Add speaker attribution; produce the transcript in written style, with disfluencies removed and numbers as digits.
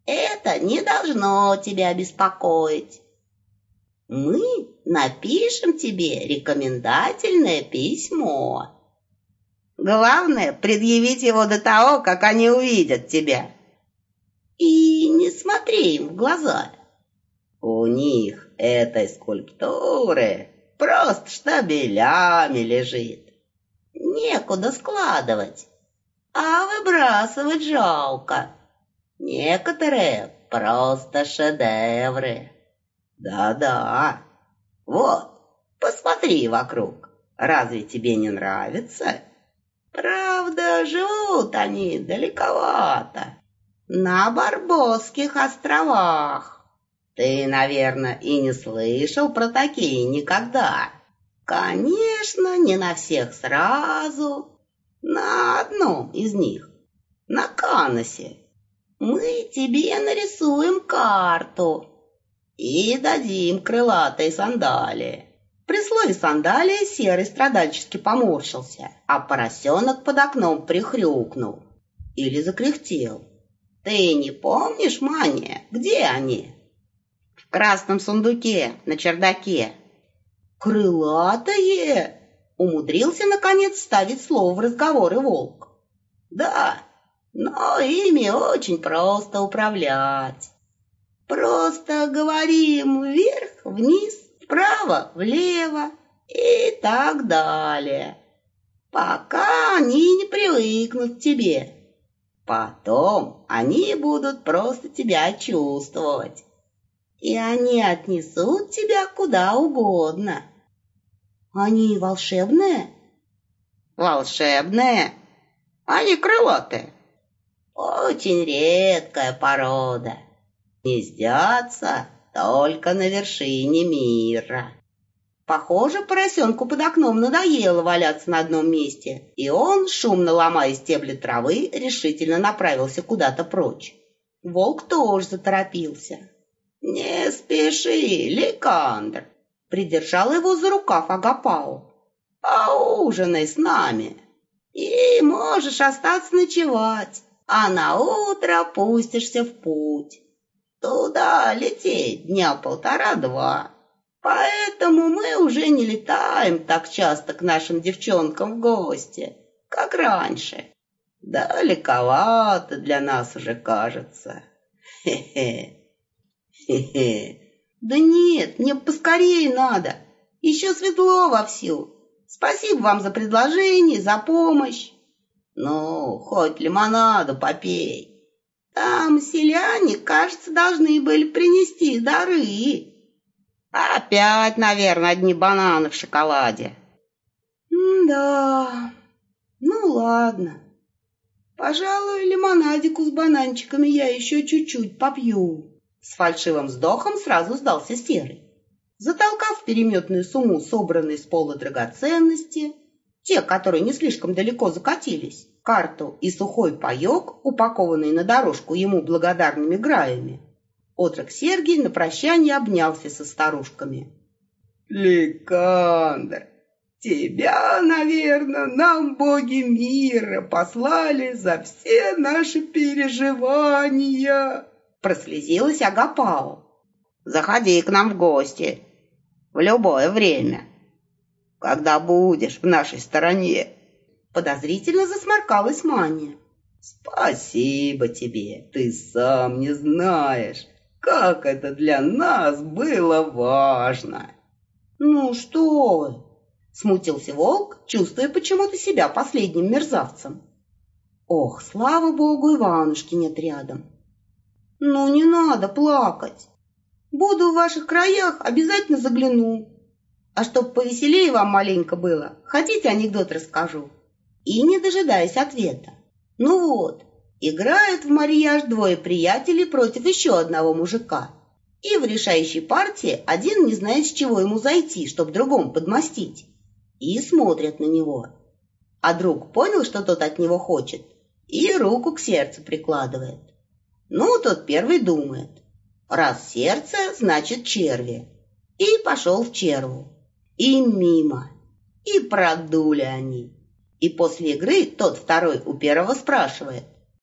Speaker 1: Это не должно тебя беспокоить. Мы напишем тебе рекомендательное письмо. Главное, предъявить его до того, как они увидят тебя. И не смотри им в глаза. У них этой скульптуры просто штабелями лежит. Некуда складывать, а выбрасывать жалко. Некоторые просто шедевры. Да-да. Вот, посмотри вокруг. Разве тебе не нравится? Правда, живут они далековато. На Барбосских островах. Ты, наверное, и не слышал про такие никогда. Конечно, не на всех сразу. На одном из них, на Каносе, мы тебе нарисуем карту и дадим крылатые сандалии. При слове «сандалии» Серый страдальчески поморщился, а поросенок под окном прихрюкнул или закряхтел. Ты не помнишь, Маня, где они? В красном сундуке на чердаке. Крылатые? Умудрился, наконец, вставить слово в разговор и волк. Да, но ими очень просто управлять. Просто говорим вверх, вниз, вправо, влево и так далее, пока они не привыкнут к тебе. Потом они будут просто тебя чувствовать, и они отнесут тебя куда угодно. Они волшебные? Волшебные? Они крылатые. Очень редкая порода. Гнездятся только на вершине мира. Похоже, поросенку под окном надоело валяться на одном месте, и он, шумно ломая стебли травы, решительно направился куда-то прочь. Волк тоже заторопился. «Не спеши, Ликандр!» Придержал его за рукав Агапау. «Поужинай с нами, и можешь остаться ночевать, а на утро пустишься в путь. Туда лететь дня 1,5-2, поэтому мы уже не летаем так часто к нашим девчонкам в гости, как раньше. Далековато для нас уже кажется. Хе-хе, хе-хе». «Да нет, мне поскорее надо. Еще светло вовсю. Спасибо вам за предложение, за помощь. Ну, хоть лимонаду попей. Там селяне, кажется, должны были принести дары. Опять, наверное, одни бананы в шоколаде». «Да, ну ладно. Пожалуй, лимонадику с бананчиками я еще чуть-чуть попью». С фальшивым вздохом сразу сдался Серый. Затолкав в переметную сумму собранные с пола драгоценности, те, которые не слишком далеко закатились, карту и сухой паек, упакованный на дорожку ему благодарными граями, отрок Сергий на прощание обнялся со старушками. «Ликандр, тебя, наверное, нам боги мира послали за все наши переживания!» Прослезилась Агапау. «Заходи к нам в гости в любое время, когда будешь в нашей стороне». Подозрительно засморкалась Маня. «Спасибо тебе, ты сам не знаешь, как это для нас было важно». «Ну что вы!» — смутился волк, чувствуя почему-то себя последним мерзавцем. «Ох, слава богу, Иванушки нет рядом». «Ну, не надо плакать. Буду в ваших краях, обязательно загляну. А чтоб повеселее вам маленько было, хотите, анекдот расскажу?» И, не дожидаясь ответа. «Ну вот, играют в марияж двое приятелей против еще одного мужика. И в решающей партии один не знает, с чего ему зайти, чтоб другому подмостить. И смотрят на него. А друг понял, что тот от него хочет, и руку к сердцу прикладывает. Ну, тот первый думает, раз сердце, значит черви. И пошел в черву. И мимо. И продули они. И после игры тот второй у первого спрашивает: